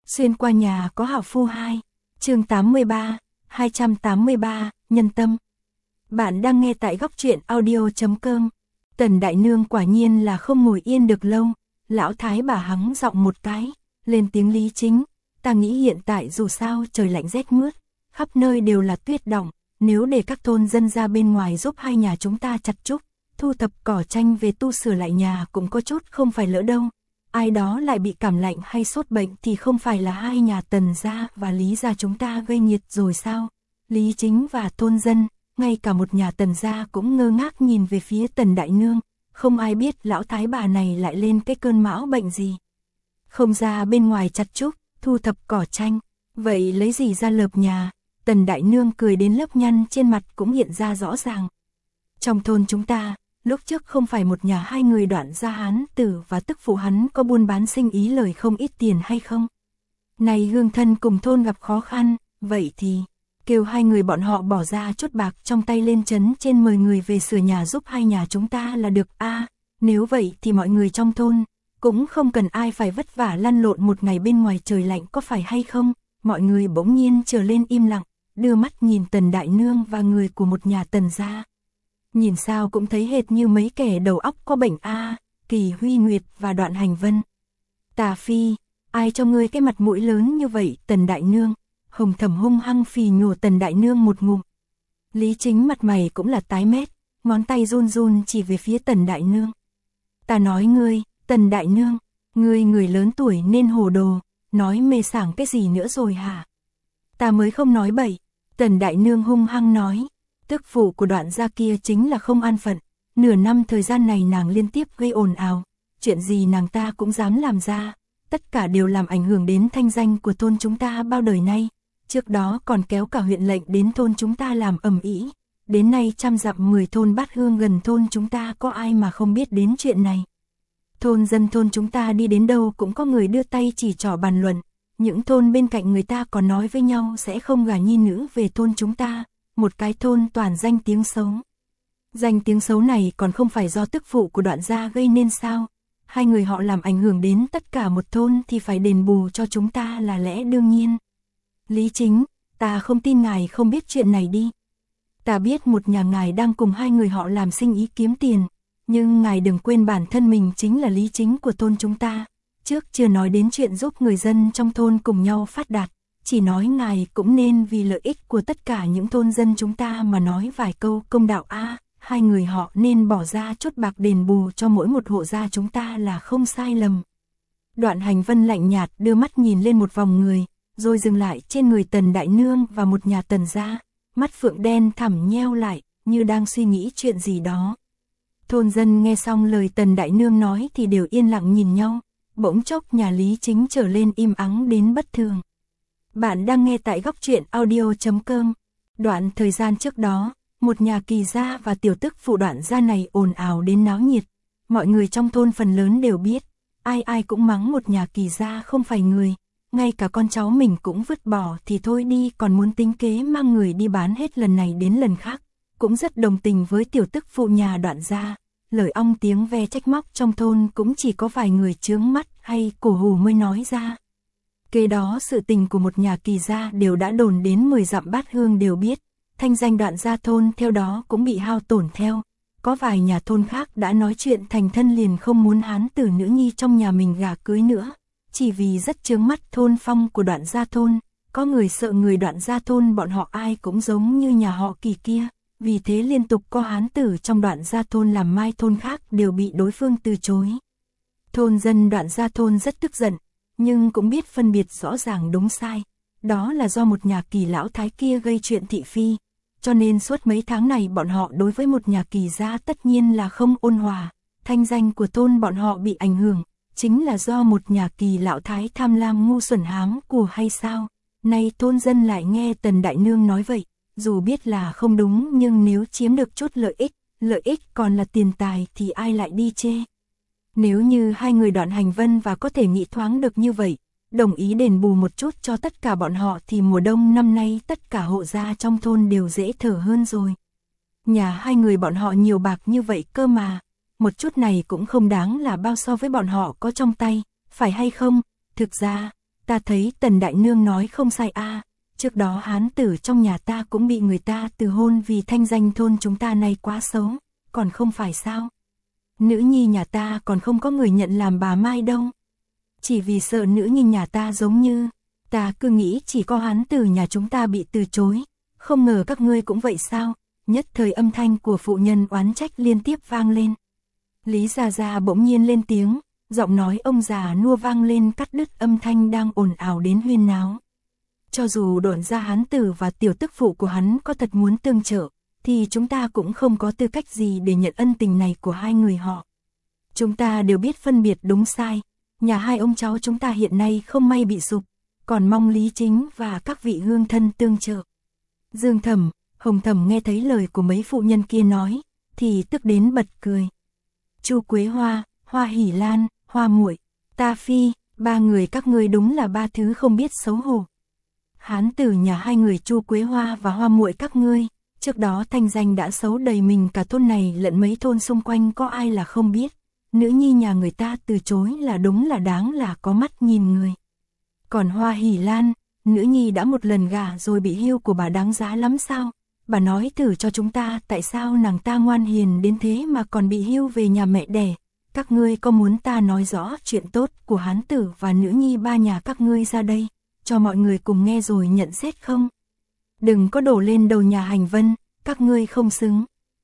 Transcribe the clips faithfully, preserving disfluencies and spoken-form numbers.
Xuyên qua nhà có hảo phu hai, chương tám mươi ba, hai trăm tám mươi ba, nhân tâm. Bạn đang nghe tại góc truyện audio chấm com. Tần đại nương quả nhiên là không ngồi yên được lâu, lão thái bà hắng giọng một cái, lên tiếng Lý Chính, ta nghĩ hiện tại dù sao trời lạnh rét mướt, khắp nơi đều là tuyết đọng, nếu để các thôn dân ra bên ngoài giúp hai nhà chúng ta chặt trúc, thu thập cỏ tranh về tu sửa lại nhà cũng có chút không phải lỡ đâu. Ai đó lại bị cảm lạnh hay sốt bệnh thì không phải là hai nhà Tần gia và Lý gia chúng ta gây nhiệt rồi sao? Lý Chính và thôn dân, ngay cả một nhà Tần gia cũng ngơ ngác nhìn về phía Tần đại nương, không ai biết lão thái bà này lại lên cái cơn mão bệnh gì. Không ra bên ngoài chặt trúc, thu thập cỏ tranh, vậy lấy gì ra lợp nhà? Tần đại nương cười đến lớp nhăn trên mặt cũng hiện ra rõ ràng. Trong thôn chúng ta, lúc trước không phải một nhà hai người Đoạn gia hán tử và tức phụ hắn có buôn bán sinh ý lời không ít tiền hay không? Này hương thân cùng thôn gặp khó khăn, vậy thì kêu hai người bọn họ bỏ ra chút bạc trong tay lên trấn trên mời người về sửa nhà giúp hai nhà chúng ta là được a. À, nếu vậy thì mọi người trong thôn cũng không cần ai phải vất vả lăn lộn một ngày bên ngoài trời lạnh có phải hay không? Mọi người bỗng nhiên trở lên im lặng, đưa mắt nhìn Tần đại nương và người của một nhà Tần gia. Nhìn sao cũng thấy hệt như mấy kẻ đầu óc có bệnh a, à, Kỳ Huy Nguyệt và Đoạn Hành Vân. Tà Phi, ai cho ngươi cái mặt mũi lớn như vậy? Tần đại nương, Hồng Thẩm hung hăng phì nhổ Tần đại nương một ngụm. Lý Chính mặt mày cũng là tái mét, ngón tay run run chỉ về phía Tần đại nương. Ta nói ngươi, Tần đại nương, ngươi người lớn tuổi nên hồ đồ, nói mê sảng cái gì nữa rồi hả? Ta mới không nói bậy. Tần đại nương hung hăng nói. Tức phụ của Đoạn gia kia chính là không an phận, nửa năm thời gian này nàng liên tiếp gây ồn ào, chuyện gì nàng ta cũng dám làm ra, tất cả đều làm ảnh hưởng đến thanh danh của thôn chúng ta bao đời nay, trước đó còn kéo cả huyện lệnh đến thôn chúng ta làm ầm ĩ, đến nay trăm dặm mười thôn bát hương gần thôn chúng ta có ai mà không biết đến chuyện này. Thôn dân thôn chúng ta đi đến đâu cũng có người đưa tay chỉ trỏ bàn luận, những thôn bên cạnh người ta còn nói với nhau sẽ không gả nhi nữ về thôn chúng ta. Một cái thôn toàn danh tiếng xấu. Danh tiếng xấu này còn không phải do tức phụ của Đoạn gia gây nên sao? Hai người họ làm ảnh hưởng đến tất cả một thôn thì phải đền bù cho chúng ta là lẽ đương nhiên. Lý Chính, ta không tin ngài không biết chuyện này đi. Ta biết một nhà ngài đang cùng hai người họ làm sinh ý kiếm tiền, nhưng ngài đừng quên bản thân mình chính là Lý Chính của thôn chúng ta. Trước chưa nói đến chuyện giúp người dân trong thôn cùng nhau phát đạt. Chỉ nói ngài cũng nên vì lợi ích của tất cả những thôn dân chúng ta mà nói vài câu công đạo a, à, hai người họ nên bỏ ra chút bạc đền bù cho mỗi một hộ gia chúng ta là không sai lầm. Đoạn Hành Vân lạnh nhạt đưa mắt nhìn lên một vòng người, rồi dừng lại trên người Tần đại nương và một nhà Tần gia, mắt phượng đen thẳm nheo lại, như đang suy nghĩ chuyện gì đó. Thôn dân nghe xong lời Tần đại nương nói thì đều yên lặng nhìn nhau, bỗng chốc nhà Lý Chính trở lên im ắng đến bất thường. Bạn đang nghe tại góc truyện audio chấm com. Đoạn thời gian trước đó, một nhà Kỳ gia và tiểu tức phụ Đoạn gia này ồn ào đến náo nhiệt. Mọi người trong thôn phần lớn đều biết, ai ai cũng mắng một nhà Kỳ gia không phải người, ngay cả con cháu mình cũng vứt bỏ thì thôi đi còn muốn tính kế mang người đi bán hết lần này đến lần khác. Cũng rất đồng tình với tiểu tức phụ nhà Đoạn gia, lời ong tiếng ve trách móc trong thôn cũng chỉ có vài người chướng mắt hay cổ hủ mới nói ra. Kế đó sự tình của một nhà Kỳ gia đều đã đồn đến mười dặm bát hương đều biết, thanh danh Đoạn gia thôn theo đó cũng bị hao tổn theo. Có vài nhà thôn khác đã nói chuyện thành thân liền không muốn hán tử nữ nhi trong nhà mình gả cưới nữa, chỉ vì rất chướng mắt thôn phong của Đoạn gia thôn. Có người sợ người Đoạn gia thôn bọn họ ai cũng giống như nhà họ Kỳ kia, vì thế liên tục có hán tử trong Đoạn gia thôn làm mai thôn khác đều bị đối phương từ chối. Thôn dân Đoạn gia thôn rất tức giận, nhưng cũng biết phân biệt rõ ràng đúng sai. Đó là do một nhà Kỳ lão thái kia gây chuyện thị phi, cho nên suốt mấy tháng này bọn họ đối với một nhà Kỳ gia tất nhiên là không ôn hòa. Thanh danh của thôn bọn họ bị ảnh hưởng, chính là do một nhà Kỳ lão thái tham lam ngu xuẩn hám của hay sao? Nay thôn dân lại nghe Tần đại nương nói vậy, dù biết là không đúng nhưng nếu chiếm được chút lợi ích, lợi ích còn là tiền tài thì ai lại đi chê? Nếu như hai người Đoạn Hành Vân và có thể nghĩ thoáng được như vậy, đồng ý đền bù một chút cho tất cả bọn họ thì mùa đông năm nay tất cả hộ gia trong thôn đều dễ thở hơn rồi. Nhà hai người bọn họ nhiều bạc như vậy cơ mà, một chút này cũng không đáng là bao so với bọn họ có trong tay, phải hay không? Thực ra, ta thấy Tần đại nương nói không sai a, trước đó hán tử trong nhà ta cũng bị người ta từ hôn vì thanh danh thôn chúng ta này quá xấu, còn không phải sao? Nữ nhi nhà ta còn không có người nhận làm bà Mai đâu. Chỉ vì sợ nữ nhi nhà ta giống như, ta cứ nghĩ chỉ có hán tử nhà chúng ta bị từ chối, không ngờ các ngươi cũng vậy sao? Nhất thời âm thanh của phụ nhân oán trách liên tiếp vang lên. Lý Gia Gia bỗng nhiên lên tiếng, giọng nói ông già nua vang lên cắt đứt âm thanh đang ồn ào đến huyên náo. Cho dù đồn ra hán tử và tiểu tức phụ của hắn có thật muốn tương trợ, thì chúng ta cũng không có tư cách gì để nhận ân tình này của hai người họ. Chúng ta đều biết phân biệt đúng sai, nhà hai ông cháu chúng ta hiện nay không may bị sụp, còn mong Lý Chính và các vị hương thân tương trợ. Dương Thẩm, Hồng Thẩm nghe thấy lời của mấy phụ nhân kia nói, thì tức đến bật cười. Chu Quế Hoa, Hoa Hỷ Lan, Hoa Muội, Ta Phi, ba người các ngươi đúng là ba thứ không biết xấu hổ. Hán tử nhà hai người Chu Quế Hoa và Hoa Muội các ngươi, trước đó thanh danh đã xấu đầy mình cả thôn này lẫn mấy thôn xung quanh có ai là không biết. Nữ nhi nhà người ta từ chối là đúng là đáng là có mắt nhìn người. Còn Hoa Hỷ Lan, nữ nhi đã một lần gả rồi bị hưu của bà đáng giá lắm sao? Bà nói thử cho chúng ta tại sao nàng ta ngoan hiền đến thế mà còn bị hưu về nhà mẹ đẻ. Các ngươi có muốn ta nói rõ chuyện tốt của hán tử và nữ nhi ba nhà các ngươi ra đây, cho mọi người cùng nghe rồi nhận xét không? Đừng có đổ lên đầu nhà Hành Vân, các ngươi không xứng.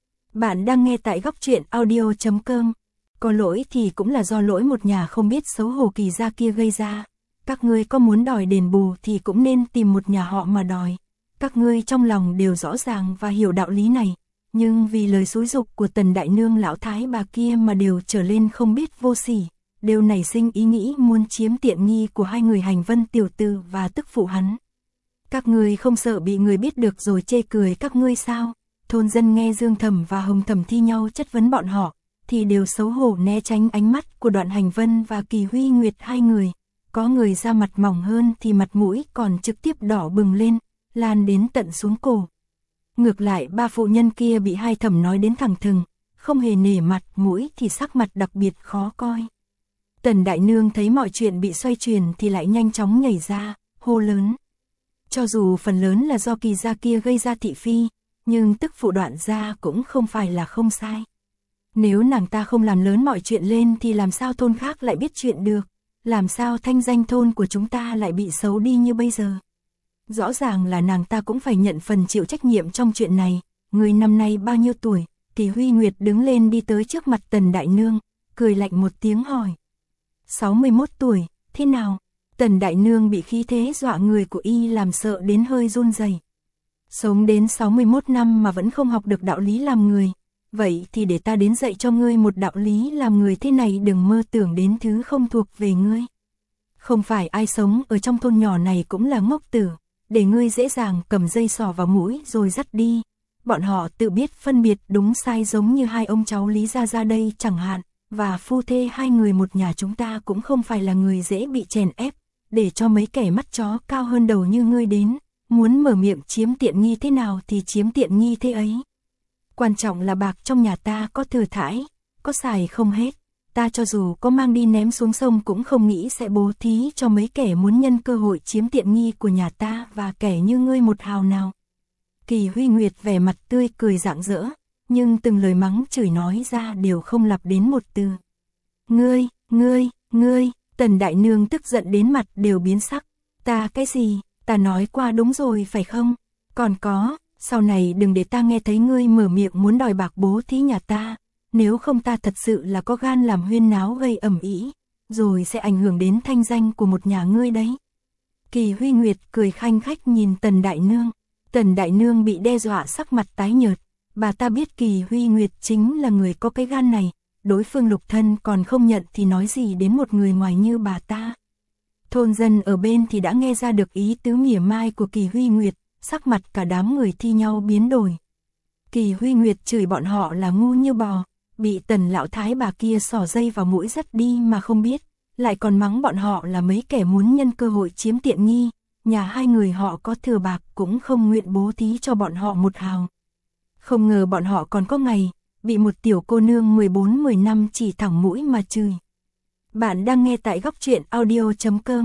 Bạn đang nghe tại góc truyện audio chấm com. Có lỗi thì cũng là do lỗi một nhà không biết xấu hổ Kỳ gia kia gây ra. Các ngươi có muốn đòi đền bù thì cũng nên tìm một nhà họ mà đòi. Các ngươi trong lòng đều rõ ràng và hiểu đạo lý này, nhưng vì lời xúi giục của Tần đại nương lão thái bà kia mà đều trở lên không biết vô sỉ, đều nảy sinh ý nghĩ muốn chiếm tiện nghi của hai người Hành Vân tiểu tử và tức phụ hắn. Các ngươi không sợ bị người biết được rồi chê cười các ngươi sao? Thôn dân nghe Dương Thẩm và Hồng Thẩm thi nhau chất vấn bọn họ, thì đều xấu hổ né tránh ánh mắt của Đoạn Hành Vân và Kỳ Huy Nguyệt hai người. Có người da mặt mỏng hơn thì mặt mũi còn trực tiếp đỏ bừng lên, lan đến tận xuống cổ. Ngược lại ba phụ nhân kia bị hai thẩm nói đến thẳng thừng, không hề nể mặt mũi thì sắc mặt đặc biệt khó coi. Tần đại nương thấy mọi chuyện bị xoay chuyển thì lại nhanh chóng nhảy ra, hô lớn. Cho dù phần lớn là do Kỳ gia kia gây ra thị phi, nhưng tức phụ Đoạn gia cũng không phải là không sai. Nếu nàng ta không làm lớn mọi chuyện lên thì làm sao thôn khác lại biết chuyện được, làm sao thanh danh thôn của chúng ta lại bị xấu đi như bây giờ. Rõ ràng là nàng ta cũng phải nhận phần chịu trách nhiệm trong chuyện này. Người năm nay bao nhiêu tuổi? Kỳ Huy Nguyệt đứng lên đi tới trước mặt Tần đại nương, cười lạnh một tiếng hỏi. sáu mươi mốt tuổi, thế nào? Tần đại nương bị khí thế dọa người của y làm sợ đến hơi run rẩy. Sống đến sáu mươi mốt năm mà vẫn không học được đạo lý làm người. Vậy thì để ta đến dạy cho ngươi một đạo lý làm người thế này, đừng mơ tưởng đến thứ không thuộc về ngươi. Không phải ai sống ở trong thôn nhỏ này cũng là ngốc tử, để ngươi dễ dàng cầm dây sò vào mũi rồi dắt đi. Bọn họ tự biết phân biệt đúng sai giống như hai ông cháu Lý Gia Gia đây chẳng hạn, và phu thê hai người một nhà chúng ta cũng không phải là người dễ bị chèn ép, để cho mấy kẻ mắt chó cao hơn đầu như ngươi đến, muốn mở miệng chiếm tiện nghi thế nào thì chiếm tiện nghi thế ấy. Quan trọng là bạc trong nhà ta có thừa thãi, có xài không hết, ta cho dù có mang đi ném xuống sông cũng không nghĩ sẽ bố thí cho mấy kẻ muốn nhân cơ hội chiếm tiện nghi của nhà ta và kẻ như ngươi một hào nào. Kỳ Huy Nguyệt vẻ mặt tươi cười rạng rỡ, nhưng từng lời mắng chửi nói ra đều không lặp đến một từ. Ngươi, ngươi, ngươi, Tần đại nương tức giận đến mặt đều biến sắc. Ta cái gì, ta nói qua đúng rồi phải không? Còn có, sau này đừng để ta nghe thấy ngươi mở miệng muốn đòi bạc bố thí nhà ta, nếu không ta thật sự là có gan làm huyên náo gây ầm ĩ, rồi sẽ ảnh hưởng đến thanh danh của một nhà ngươi đấy. Kỳ Huy Nguyệt cười khanh khách nhìn Tần đại nương. Tần đại nương bị đe dọa sắc mặt tái nhợt, bà ta biết Kỳ Huy Nguyệt chính là người có cái gan này, đối phương lục thân còn không nhận thì nói gì đến một người ngoài như bà ta. Thôn dân ở bên thì đã nghe ra được ý tứ mỉa mai của Kỳ Huy Nguyệt, sắc mặt cả đám người thi nhau biến đổi. Kỳ Huy Nguyệt chửi bọn họ là ngu như bò, bị Tần lão thái bà kia xỏ dây vào mũi dắt đi mà không biết, lại còn mắng bọn họ là mấy kẻ muốn nhân cơ hội chiếm tiện nghi, nhà hai người họ có thừa bạc cũng không nguyện bố thí cho bọn họ một hào. Không ngờ bọn họ còn có ngày bị một tiểu cô nương mười bốn mười năm chỉ thẳng mũi mà chửi. Bạn đang nghe tại góc truyện audio chấm com.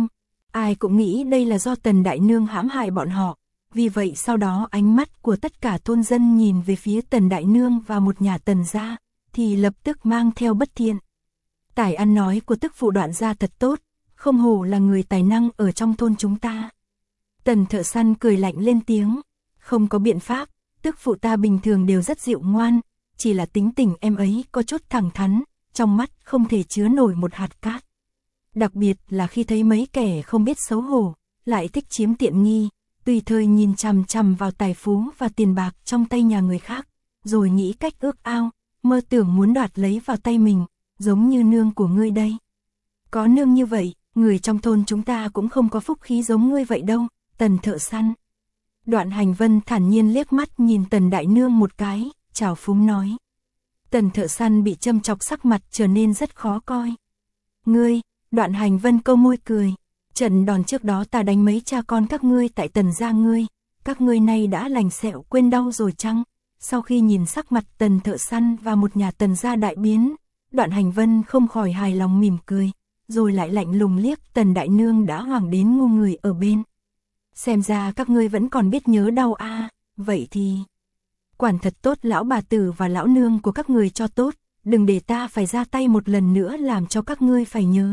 Ai cũng nghĩ đây là do Tần Đại Nương hãm hại bọn họ. Vì vậy sau đó ánh mắt của tất cả thôn dân nhìn về phía Tần Đại Nương và một nhà Tần gia, thì lập tức mang theo bất thiện. Tài ăn nói của tức phụ Đoạn gia thật tốt, không hổ là người tài năng ở trong thôn chúng ta. Tần thợ săn cười lạnh lên tiếng, không có biện pháp, tức phụ ta bình thường đều rất dịu ngoan, chỉ là tính tình em ấy có chút thẳng thắn, trong mắt không thể chứa nổi một hạt cát. Đặc biệt là khi thấy mấy kẻ không biết xấu hổ, lại thích chiếm tiện nghi, tùy thời nhìn chằm chằm vào tài phú và tiền bạc trong tay nhà người khác, rồi nghĩ cách ước ao, mơ tưởng muốn đoạt lấy vào tay mình, giống như nương của ngươi đây. Có nương như vậy, người trong thôn chúng ta cũng không có phúc khí giống ngươi vậy đâu, Tần thợ săn. Đoạn Hành Vân thản nhiên liếc mắt nhìn Tần Đại Nương một cái, chào phúng nói. Tần thợ săn bị châm chọc sắc mặt trở nên rất khó coi. Ngươi, Đoạn Hành Vân câu môi cười, trận đòn trước đó ta đánh mấy cha con các ngươi tại Tần gia ngươi, các ngươi nay đã lành sẹo quên đau rồi chăng? Sau khi nhìn sắc mặt Tần thợ săn và một nhà Tần gia đại biến, Đoạn Hành Vân không khỏi hài lòng mỉm cười, rồi lại lạnh lùng liếc Tần Đại Nương đã hoảng đến ngu người ở bên. Xem ra các ngươi vẫn còn biết nhớ đau a, à, vậy thì quản thật tốt lão bà tử và lão nương của các người cho tốt, đừng để ta phải ra tay một lần nữa làm cho các ngươi phải nhớ.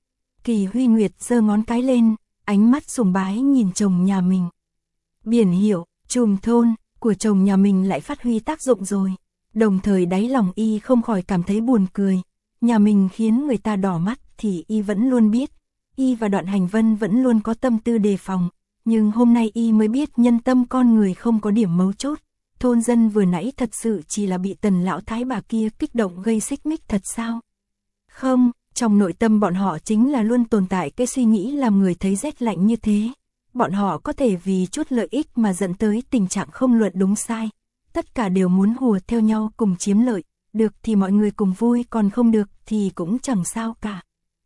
Kỳ Huy Nguyệt giơ ngón cái lên, ánh mắt sùng bái nhìn chồng nhà mình. Biển hiệu, trùm thôn của chồng nhà mình lại phát huy tác dụng rồi. Đồng thời đáy lòng y không khỏi cảm thấy buồn cười. Nhà mình khiến người ta đỏ mắt thì y vẫn luôn biết. Y và Đoạn Hành Vân vẫn luôn có tâm tư đề phòng. Nhưng hôm nay y mới biết nhân tâm con người không có điểm mấu chốt. Thôn dân vừa nãy thật sự chỉ là bị Tần lão thái bà kia kích động gây xích mích thật sao? Không, trong nội tâm bọn họ chính là luôn tồn tại cái suy nghĩ làm người thấy rét lạnh như thế. Bọn họ có thể vì chút lợi ích mà dẫn tới tình trạng không luận đúng sai. Tất cả đều muốn hùa theo nhau cùng chiếm lợi, được thì mọi người cùng vui, còn không được thì cũng chẳng sao cả.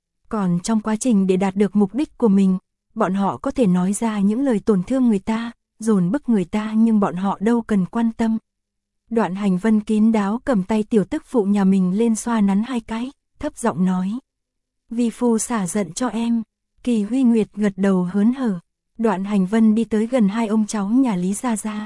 Còn trong quá trình để đạt được mục đích của mình, bọn họ có thể nói ra những lời tổn thương người ta, dồn bức người ta, nhưng bọn họ đâu cần quan tâm. Đoạn Hành Vân kín đáo cầm tay tiểu tức phụ nhà mình lên xoa nắn hai cái, thấp giọng nói. Vi phu xả giận cho em. Kỳ Huy Nguyệt gật đầu hớn hở. Đoạn Hành Vân đi tới gần hai ông cháu nhà Lý Gia Gia.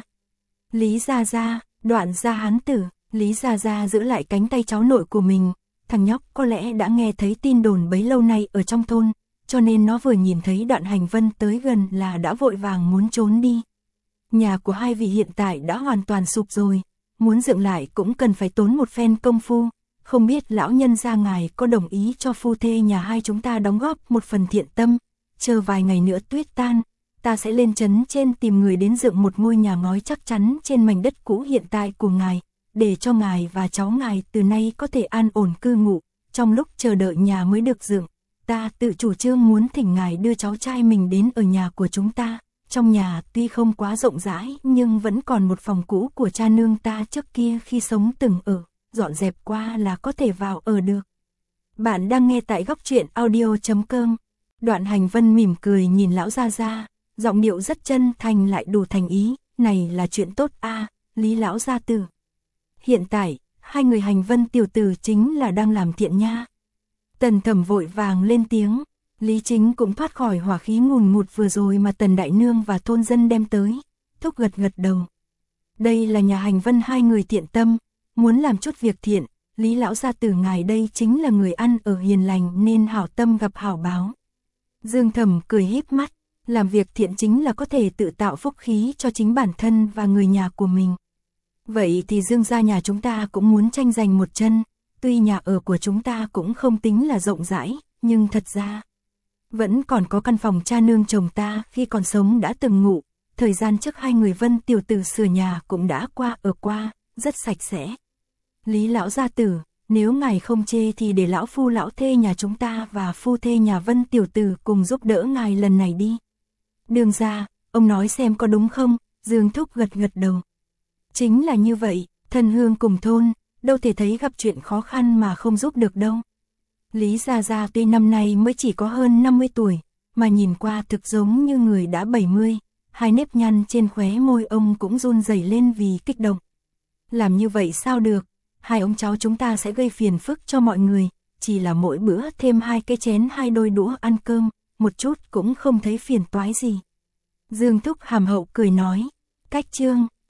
Lý Gia Gia, Đoạn gia hán tử. Lý Gia Gia giữ lại cánh tay cháu nội của mình. Thằng nhóc có lẽ đã nghe thấy tin đồn bấy lâu nay ở trong thôn, cho nên nó vừa nhìn thấy Đoạn Hành Vân tới gần là đã vội vàng muốn trốn đi. Nhà của hai vị hiện tại đã hoàn toàn sụp rồi, muốn dựng lại cũng cần phải tốn một phen công phu. Không biết lão nhân gia ngài có đồng ý cho phu thê nhà hai chúng ta đóng góp một phần thiện tâm, chờ vài ngày nữa tuyết tan, ta sẽ lên trấn trên tìm người đến dựng một ngôi nhà ngói chắc chắn trên mảnh đất cũ hiện tại của ngài, để cho ngài và cháu ngài từ nay có thể an ổn cư ngụ. Trong lúc chờ đợi nhà mới được dựng, ta tự chủ trương muốn thỉnh ngài đưa cháu trai mình đến ở nhà của chúng ta. Trong nhà tuy không quá rộng rãi nhưng vẫn còn một phòng cũ của cha nương ta trước kia khi sống từng ở, dọn dẹp qua là có thể vào ở được. Bạn đang nghe tại góc truyện audio chấm com. Đoạn Hành Vân mỉm cười nhìn lão Gia Gia, giọng điệu rất chân thành lại đủ thành ý, này là chuyện tốt a, à, Lý lão gia tử. Hiện tại, hai người Hành Vân tiểu tử chính là đang làm thiện nha. Tần Thẩm vội vàng lên tiếng, Lý Chính cũng thoát khỏi hỏa khí ngùn ngụt vừa rồi mà Tần Đại Nương và thôn dân đem tới, thúc gật gật đầu. Đây là nhà Hành Vân hai người thiện tâm, muốn làm chút việc thiện, Lý lão gia tử ngài đây chính là người ăn ở hiền lành nên hảo tâm gặp hảo báo. Dương Thẩm cười híp mắt, làm việc thiện chính là có thể tự tạo phúc khí cho chính bản thân và người nhà của mình. Vậy thì Dương gia nhà chúng ta cũng muốn tranh giành một chân, tuy nhà ở của chúng ta cũng không tính là rộng rãi, nhưng thật ra vẫn còn có căn phòng cha nương chồng ta khi còn sống đã từng ngụ, thời gian trước hai người Vân tiểu tử sửa nhà cũng đã qua ở qua, rất sạch sẽ. Lý lão gia tử, nếu ngài không chê thì để lão phu lão thê nhà chúng ta và phu thê nhà Vân tiểu tử cùng giúp đỡ ngài lần này đi. Đường ra, ông nói xem có đúng không? Dương Thúc gật gật đầu. Chính là như vậy, thân hương cùng thôn, đâu thể thấy gặp chuyện khó khăn mà không giúp được đâu. Lý Gia Gia tuy năm nay mới chỉ có hơn năm mươi tuổi, mà nhìn qua thực giống như người đã bảy mươi, hai nếp nhăn trên khóe môi ông cũng run rẩy lên vì kích động. Làm như vậy sao được, hai ông cháu chúng ta sẽ gây phiền phức cho mọi người, chỉ là mỗi bữa thêm hai cái chén hai đôi đũa ăn cơm, một chút cũng không thấy phiền toái gì. Dương Thúc hàm hậu cười nói, cách Trương,